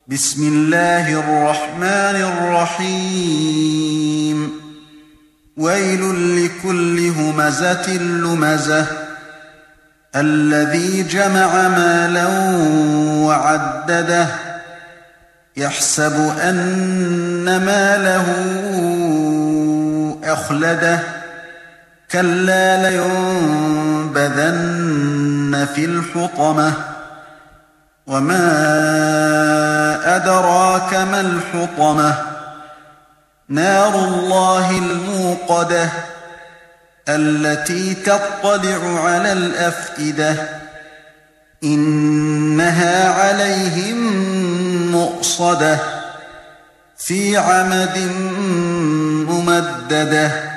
بسم الله الرحمن الرحيم ويل لكل همزة لمزة الذي جمع مالا وعدده يحسب أن ماله أخلده كلا لينبذن في الحطمة وما أدراك ما الحطمة نار الله الموقدة التي تطلع على الأفئدة إنها عليهم مؤصدة في عمد ممددة